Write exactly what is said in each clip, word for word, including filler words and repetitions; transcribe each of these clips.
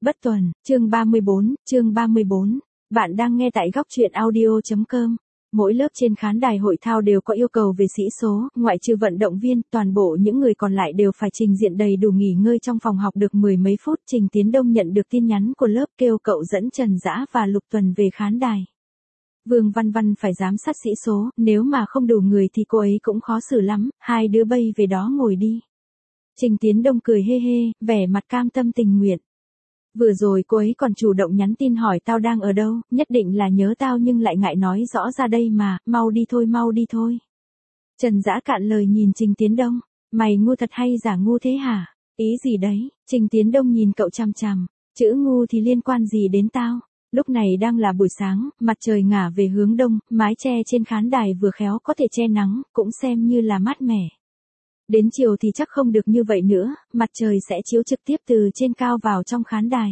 Bất tuần, chương ba mươi bốn, chương ba mươi bốn. Bạn đang nghe tại góc truyện audio chấm com. Mỗi lớp trên khán đài hội thao đều có yêu cầu về sĩ số, ngoại trừ vận động viên, toàn bộ những người còn lại đều phải trình diện đầy đủ nghỉ ngơi trong phòng học được mười mấy phút. Trình Tiến Đông nhận được tin nhắn của lớp kêu cậu dẫn Trần Dã và Lục Tuần về khán đài. Vương Văn Văn phải giám sát sĩ số, nếu mà không đủ người thì cô ấy cũng khó xử lắm, hai đứa bay về đó ngồi đi. Trình Tiến Đông cười hê hê, vẻ mặt cam tâm tình nguyện. Vừa rồi cô ấy còn chủ động nhắn tin hỏi tao đang ở đâu, nhất định là nhớ tao nhưng lại ngại nói rõ ra đây mà, mau đi thôi mau đi thôi. Trần Dã cạn lời nhìn Trình Tiến Đông, mày ngu thật hay giả ngu thế hả? Ý gì đấy? Trình Tiến Đông nhìn cậu chằm chằm, chữ ngu thì liên quan gì đến tao? Lúc này đang là buổi sáng, mặt trời ngả về hướng đông, mái che trên khán đài vừa khéo có thể che nắng, cũng xem như là mát mẻ. Đến chiều thì chắc không được như vậy nữa, mặt trời sẽ chiếu trực tiếp từ trên cao vào trong khán đài.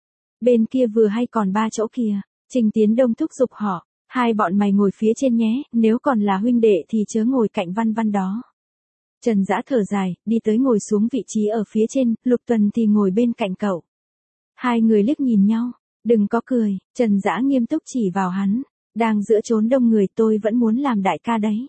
Bên kia vừa hay còn ba chỗ kìa, Trình Tiến Đông thúc giục họ, hai bọn mày ngồi phía trên nhé, nếu còn là huynh đệ thì chớ ngồi cạnh Văn Văn đó. Trần Dã thở dài, đi tới ngồi xuống vị trí ở phía trên, Lục Tuần thì ngồi bên cạnh cậu. Hai người liếc nhìn nhau, đừng có cười, Trần Dã nghiêm túc chỉ vào hắn, đang giữa chốn đông người tôi vẫn muốn làm đại ca đấy.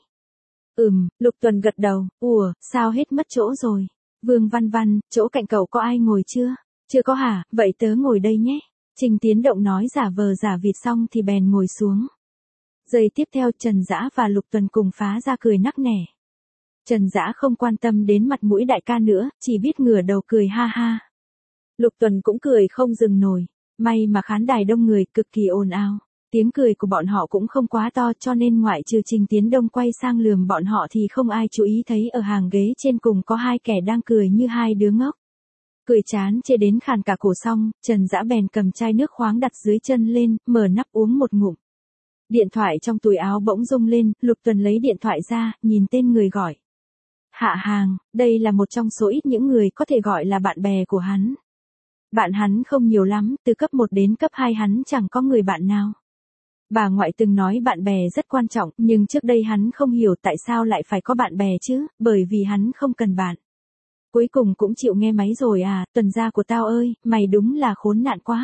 Ừm, Lục Tuần gật đầu, ủa, sao hết mất chỗ rồi? Vương Văn Văn, chỗ cạnh cậu có ai ngồi chưa? Chưa có hả, vậy tớ ngồi đây nhé. Trình Tiến Động nói giả vờ giả vịt xong thì bèn ngồi xuống. Giây tiếp theo Trần Dã và Lục Tuần cùng phá ra cười nắc nẻ. Trần Dã không quan tâm đến mặt mũi đại ca nữa, chỉ biết ngửa đầu cười ha ha. Lục Tuần cũng cười không dừng nổi, may mà khán đài đông người cực kỳ ồn ào. Tiếng cười của bọn họ cũng không quá to cho nên ngoại trừ Trình Tiến Đông quay sang lườm bọn họ thì không ai chú ý thấy ở hàng ghế trên cùng có hai kẻ đang cười như hai đứa ngốc. Cười chán chê đến khàn cả cổ xong, Trần Dã bèn cầm chai nước khoáng đặt dưới chân lên, mở nắp uống một ngụm. Điện thoại trong túi áo bỗng rung lên, Lục Tuần lấy điện thoại ra, nhìn tên người gọi. Hạ Hàng, đây là một trong số ít những người có thể gọi là bạn bè của hắn. Bạn hắn không nhiều lắm, từ cấp một đến cấp hai hắn chẳng có người bạn nào. Bà ngoại từng nói bạn bè rất quan trọng, nhưng trước đây hắn không hiểu tại sao lại phải có bạn bè chứ, bởi vì hắn không cần bạn. Cuối cùng cũng chịu nghe máy rồi à, Tuần gia của tao ơi, mày đúng là khốn nạn quá.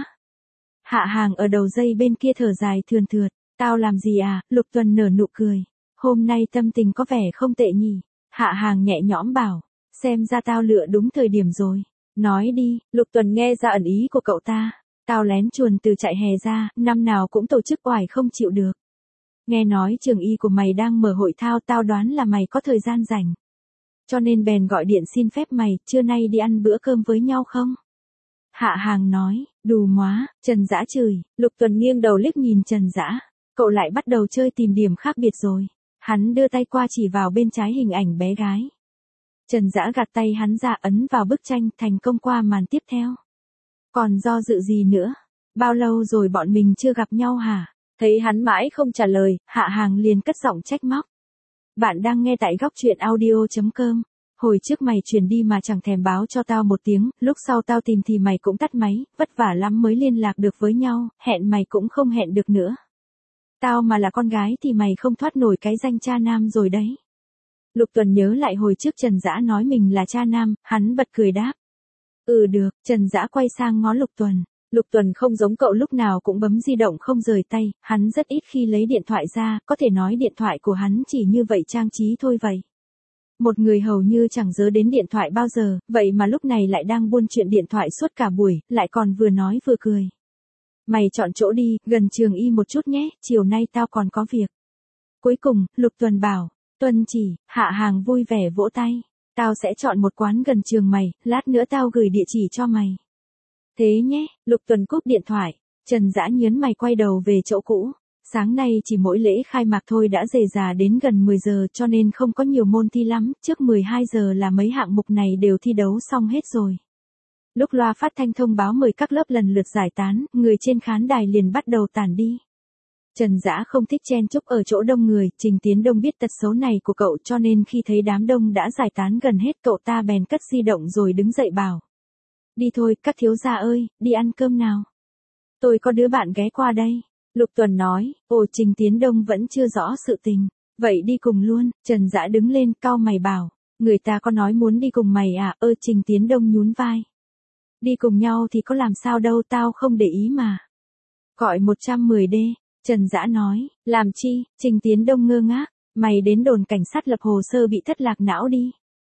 Hạ Hàng ở đầu dây bên kia thở dài thườn thượt, tao làm gì à, Lục Tuần nở nụ cười. Hôm nay tâm tình có vẻ không tệ nhỉ. Hạ Hàng nhẹ nhõm bảo, xem ra tao lựa đúng thời điểm rồi. Nói đi, Lục Tuần nghe ra ẩn ý của cậu ta. Tao lén chuồn từ trại hè ra, năm nào cũng tổ chức oải không chịu được. Nghe nói trường y của mày đang mở hội thao, tao đoán là mày có thời gian rảnh. Cho nên bèn gọi điện xin phép mày, trưa nay đi ăn bữa cơm với nhau không? Hạ Hàng nói, đù móa, Trần Dã chửi, Lục Tuần nghiêng đầu liếc nhìn Trần Dã, cậu lại bắt đầu chơi tìm điểm khác biệt rồi. Hắn đưa tay qua chỉ vào bên trái hình ảnh bé gái. Trần Dã gạt tay hắn ra ấn vào bức tranh, thành công qua màn tiếp theo. Còn do dự gì nữa? Bao lâu rồi bọn mình chưa gặp nhau hả? Thấy hắn mãi không trả lời, Hạ Hàng liền cất giọng trách móc. Bạn đang nghe tại góc truyện audio chấm com. Hồi trước mày chuyển đi mà chẳng thèm báo cho tao một tiếng, lúc sau tao tìm thì mày cũng tắt máy, vất vả lắm mới liên lạc được với nhau, hẹn mày cũng không hẹn được nữa. Tao mà là con gái thì mày không thoát nổi cái danh cha nam rồi đấy. Lục Tuần nhớ lại hồi trước Trần Dã nói mình là cha nam, hắn bật cười đáp. Ừ được, Trần Dã quay sang ngó Lục Tuần. Lục Tuần không giống cậu lúc nào cũng bấm di động không rời tay, hắn rất ít khi lấy điện thoại ra, có thể nói điện thoại của hắn chỉ như vậy trang trí thôi vậy. Một người hầu như chẳng nhớ đến điện thoại bao giờ, vậy mà lúc này lại đang buôn chuyện điện thoại suốt cả buổi, lại còn vừa nói vừa cười. Mày chọn chỗ đi, gần trường y một chút nhé, chiều nay tao còn có việc. Cuối cùng, Lục Tuần bảo, Tuần chỉ, Hạ Hàng vui vẻ vỗ tay. Tao sẽ chọn một quán gần trường mày, lát nữa tao gửi địa chỉ cho mày. Thế nhé, Lục Tuần cúp điện thoại, Trần Dã nhớn mày quay đầu về chỗ cũ. Sáng nay chỉ mỗi lễ khai mạc thôi đã rề rà đến gần mười giờ cho nên không có nhiều môn thi lắm, trước mười hai giờ là mấy hạng mục này đều thi đấu xong hết rồi. Lúc loa phát thanh thông báo mời các lớp lần lượt giải tán, người trên khán đài liền bắt đầu tản đi. Trần Dã không thích chen chúc ở chỗ đông người, Trình Tiến Đông biết tật xấu này của cậu cho nên khi thấy đám đông đã giải tán gần hết cậu ta bèn cất di động rồi đứng dậy bảo. Đi thôi, các thiếu gia ơi, đi ăn cơm nào. Tôi có đứa bạn ghé qua đây. Lục Tuần nói, ồ Trình Tiến Đông vẫn chưa rõ sự tình. Vậy đi cùng luôn, Trần Dã đứng lên cau mày bảo. Người ta có nói muốn đi cùng mày à, ơ Trình Tiến Đông nhún vai. Đi cùng nhau thì có làm sao đâu, tao không để ý mà. Gọi một trăm mười đê, Trần Dã nói, làm chi? Trình Tiến Đông ngơ ngác, mày đến đồn cảnh sát lập hồ sơ bị thất lạc não đi.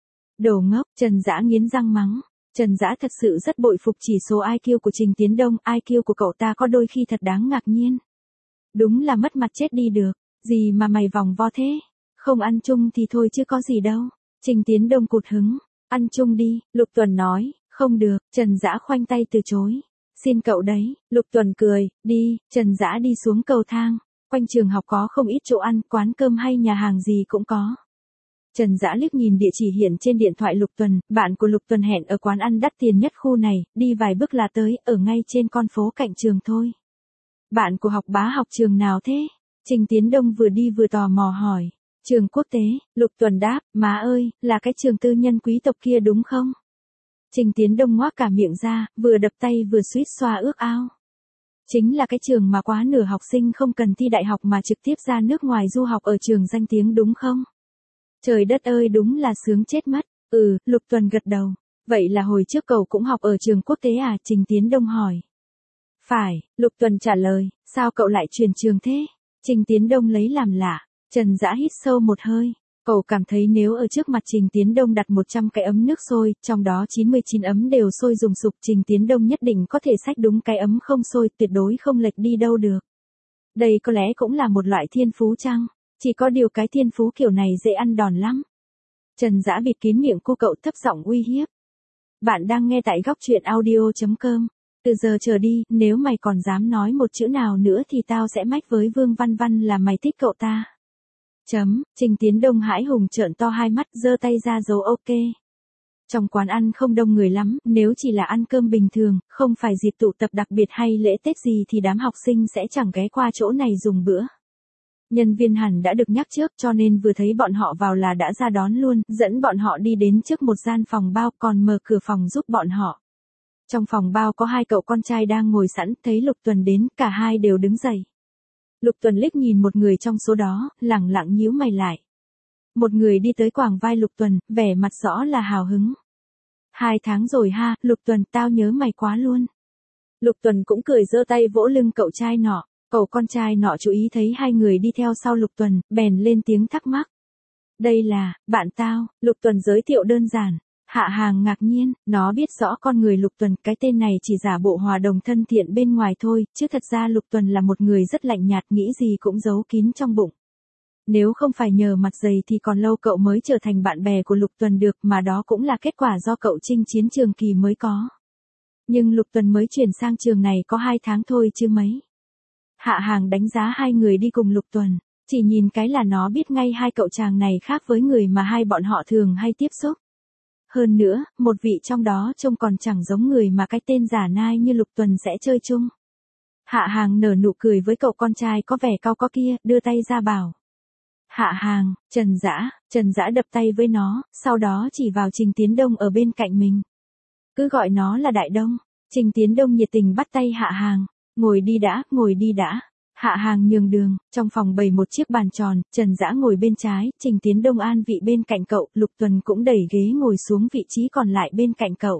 Đồ ngốc, Trần Dã nghiến răng mắng. Trần Dã thật sự rất bội phục chỉ số i kiu của Trình Tiến Đông, i kiu của cậu ta có đôi khi thật đáng ngạc nhiên. Đúng là mất mặt chết đi được, gì mà mày vòng vo thế? Không ăn chung thì thôi chứ có gì đâu. Trình Tiến Đông cụt hứng, ăn chung đi, Lục Tuần nói, không được, Trần Dã khoanh tay từ chối. Xin cậu đấy, Lục Tuần cười, đi, Trần Dã đi xuống cầu thang. Quanh trường học có không ít chỗ ăn, quán cơm hay nhà hàng gì cũng có. Trần Dã liếc nhìn địa chỉ hiện trên điện thoại Lục Tuần, bạn của Lục Tuần hẹn ở quán ăn đắt tiền nhất khu này, đi vài bước là tới, ở ngay trên con phố cạnh trường thôi. Bạn của học bá học trường nào thế? Trình Tiến Đông vừa đi vừa tò mò hỏi. Trường quốc tế, Lục Tuần đáp, má ơi, là cái trường tư nhân quý tộc kia đúng không? Trình Tiến Đông ngoác cả miệng ra, vừa đập tay vừa suýt xoa ước ao. Chính là cái trường mà quá nửa học sinh không cần thi đại học mà trực tiếp ra nước ngoài du học ở trường danh tiếng đúng không? Trời đất ơi, đúng là sướng chết mất. Ừ, Lục Tuần gật đầu. Vậy là hồi trước cậu cũng học ở trường quốc tế à? Trình Tiến Đông hỏi. Phải, Lục Tuần trả lời, sao cậu lại chuyển trường thế? Trình Tiến Đông lấy làm lạ. Trần Dã hít sâu một hơi. Cậu cảm thấy nếu ở trước mặt Trình Tiến Đông đặt một trăm cái ấm nước sôi, trong đó chín mươi chín ấm đều sôi rùng sục, Trình Tiến Đông nhất định có thể xách đúng cái ấm không sôi, tuyệt đối không lệch đi đâu được. Đây có lẽ cũng là một loại thiên phú chăng? Chỉ có điều cái thiên phú kiểu này dễ ăn đòn lắm. Trần Dã bịt kín miệng cô cậu thấp giọng uy hiếp. Bạn đang nghe tại góc truyện audio chấm com. Từ giờ trở đi, nếu mày còn dám nói một chữ nào nữa thì tao sẽ mách với Vương Văn Văn là mày thích cậu ta. Chấm, Trình Tiến Đông hãi hùng trợn to hai mắt, giơ tay ra dấu ok. Trong quán ăn không đông người lắm, nếu chỉ là ăn cơm bình thường, không phải dịp tụ tập đặc biệt hay lễ Tết gì thì đám học sinh sẽ chẳng ghé qua chỗ này dùng bữa. Nhân viên hẳn đã được nhắc trước cho nên vừa thấy bọn họ vào là đã ra đón luôn, dẫn bọn họ đi đến trước một gian phòng bao còn mở cửa phòng giúp bọn họ. Trong phòng bao có hai cậu con trai đang ngồi sẵn, thấy Lục Tuần đến, cả hai đều đứng dậy. Lục Tuần liếc nhìn một người trong số đó, lẳng lặng nhíu mày lại. Một người đi tới quàng vai Lục Tuần, vẻ mặt rõ là hào hứng. Hai tháng rồi ha, Lục Tuần, tao nhớ mày quá luôn. Lục Tuần cũng cười giơ tay vỗ lưng cậu trai nọ. Cậu con trai nọ chú ý thấy hai người đi theo sau Lục Tuần, bèn lên tiếng thắc mắc. Đây là, bạn tao, Lục Tuần giới thiệu đơn giản. Hạ Hàng ngạc nhiên, nó biết rõ con người Lục Tuần, cái tên này chỉ giả bộ hòa đồng thân thiện bên ngoài thôi, chứ thật ra Lục Tuần là một người rất lạnh nhạt, nghĩ gì cũng giấu kín trong bụng. Nếu không phải nhờ mặt dày thì còn lâu cậu mới trở thành bạn bè của Lục Tuần được, mà đó cũng là kết quả do cậu chinh chiến trường kỳ mới có. Nhưng Lục Tuần mới chuyển sang trường này có hai tháng thôi chứ mấy. Hạ Hàng đánh giá hai người đi cùng Lục Tuần, chỉ nhìn cái là nó biết ngay hai cậu chàng này khác với người mà hai bọn họ thường hay tiếp xúc. Hơn nữa, một vị trong đó trông còn chẳng giống người mà cái tên giả nai như Lục Tuần sẽ chơi chung. Hạ Hàng nở nụ cười với cậu con trai có vẻ cao có kia, đưa tay ra bảo. Hạ Hàng, Trần Dã, Trần Dã đập tay với nó, sau đó chỉ vào Trình Tiến Đông ở bên cạnh mình. Cứ gọi nó là Đại Đông. Trình Tiến Đông nhiệt tình bắt tay Hạ Hàng. Ngồi đi đã, ngồi đi đã. Hạ Hàng nhường đường, trong phòng bày một chiếc bàn tròn, Trần Dã ngồi bên trái, Trình Tiến Đông an vị bên cạnh cậu, Lục Tuần cũng đẩy ghế ngồi xuống vị trí còn lại bên cạnh cậu.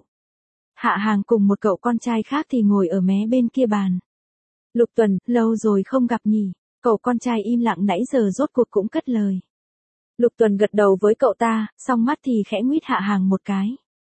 Hạ Hàng cùng một cậu con trai khác thì ngồi ở mé bên kia bàn. Lục Tuần, lâu rồi không gặp nhỉ? Cậu con trai im lặng nãy giờ rốt cuộc cũng cất lời. Lục Tuần gật đầu với cậu ta, song mắt thì khẽ nguyết Hạ Hàng một cái.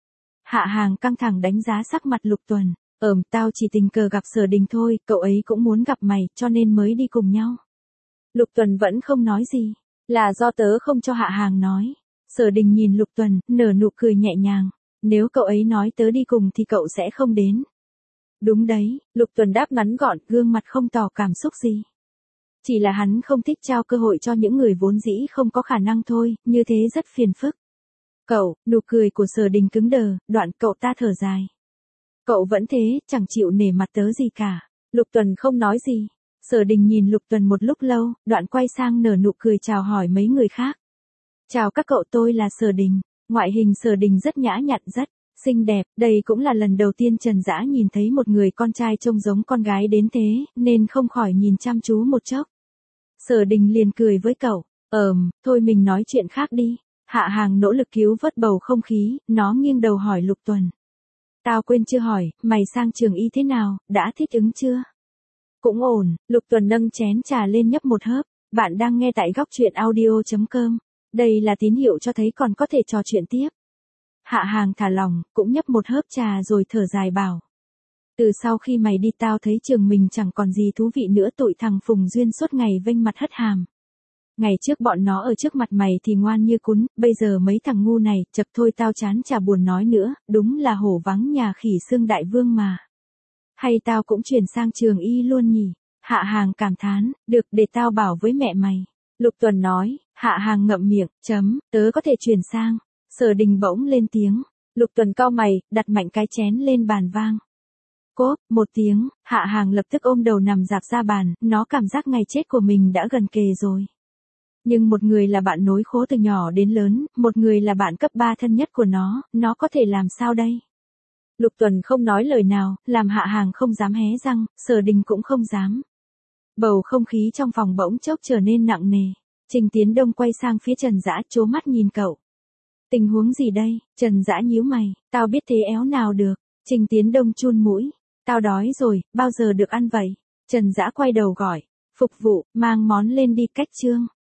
Hạ Hàng căng thẳng đánh giá sắc mặt Lục Tuần. Ờm, tao chỉ tình cờ gặp Sở Đình thôi, cậu ấy cũng muốn gặp mày, cho nên mới đi cùng nhau. Lục Tuần vẫn không nói gì, là do tớ không cho Hạ Hàng nói. Sở Đình nhìn Lục Tuần, nở nụ cười nhẹ nhàng. Nếu cậu ấy nói tớ đi cùng thì cậu sẽ không đến. Đúng đấy, Lục Tuần đáp ngắn gọn, gương mặt không tỏ cảm xúc gì. Chỉ là hắn không thích trao cơ hội cho những người vốn dĩ không có khả năng thôi, như thế rất phiền phức. Cậu, nụ cười của Sở Đình cứng đờ, đoạn cậu ta thở dài. Cậu vẫn thế, chẳng chịu nể mặt tớ gì cả. Lục Tuần không nói gì. Sở Đình nhìn Lục Tuần một lúc lâu, đoạn quay sang nở nụ cười chào hỏi mấy người khác. Chào các cậu, tôi là Sở Đình. Ngoại hình Sở Đình rất nhã nhặn, rất xinh đẹp. Đây cũng là lần đầu tiên Trần Dã nhìn thấy một người con trai trông giống con gái đến thế, nên không khỏi nhìn chăm chú một chốc. Sở Đình liền cười với cậu. Ờm, thôi mình nói chuyện khác đi. Hạ Hàng nỗ lực cứu vớt bầu không khí, nó nghiêng đầu hỏi Lục Tuần. Tao quên chưa hỏi, mày sang trường y thế nào, đã thích ứng chưa? Cũng ổn, Lục Tuần nâng chén trà lên nhấp một hớp. Bạn đang nghe tại góc truyện audio chấm com. Đây là tín hiệu cho thấy còn có thể trò chuyện tiếp. Hạ Hàng thả lỏng, cũng nhấp một hớp trà rồi thở dài bảo. Từ sau khi mày đi tao thấy trường mình chẳng còn gì thú vị nữa, tụi thằng Phùng Duyên suốt ngày vênh mặt hất hàm. Ngày trước bọn nó ở trước mặt mày thì ngoan như cún, bây giờ mấy thằng ngu này, chật thôi tao chán chả buồn nói nữa, đúng là hổ vắng nhà khỉ xương đại vương mà. Hay tao cũng chuyển sang trường y luôn nhỉ? Hạ Hàng cảm thán, được để tao bảo với mẹ mày. Lục Tuần nói, Hạ Hàng ngậm miệng, chấm, tớ có thể chuyển sang. Sở Đình bỗng lên tiếng, Lục Tuần cau mày, đặt mạnh cái chén lên bàn vang. Cốp, một tiếng, Hạ Hàng lập tức ôm đầu nằm rạp ra bàn, nó cảm giác ngày chết của mình đã gần kề rồi. Nhưng một người là bạn nối khố từ nhỏ đến lớn, một người là bạn cấp ba thân nhất của nó, nó có thể làm sao đây? Lục Tuần không nói lời nào, làm Hạ Hàng không dám hé răng, Sở Đình cũng không dám. Bầu không khí trong phòng bỗng chốc trở nên nặng nề. Trình Tiến Đông quay sang phía Trần Dã trố mắt nhìn cậu. Tình huống gì đây? Trần Dã nhíu mày, tao biết thế éo nào được. Trình Tiến Đông chun mũi, tao đói rồi, bao giờ được ăn vậy? Trần Dã quay đầu gọi, phục vụ, mang món lên đi, cách trương.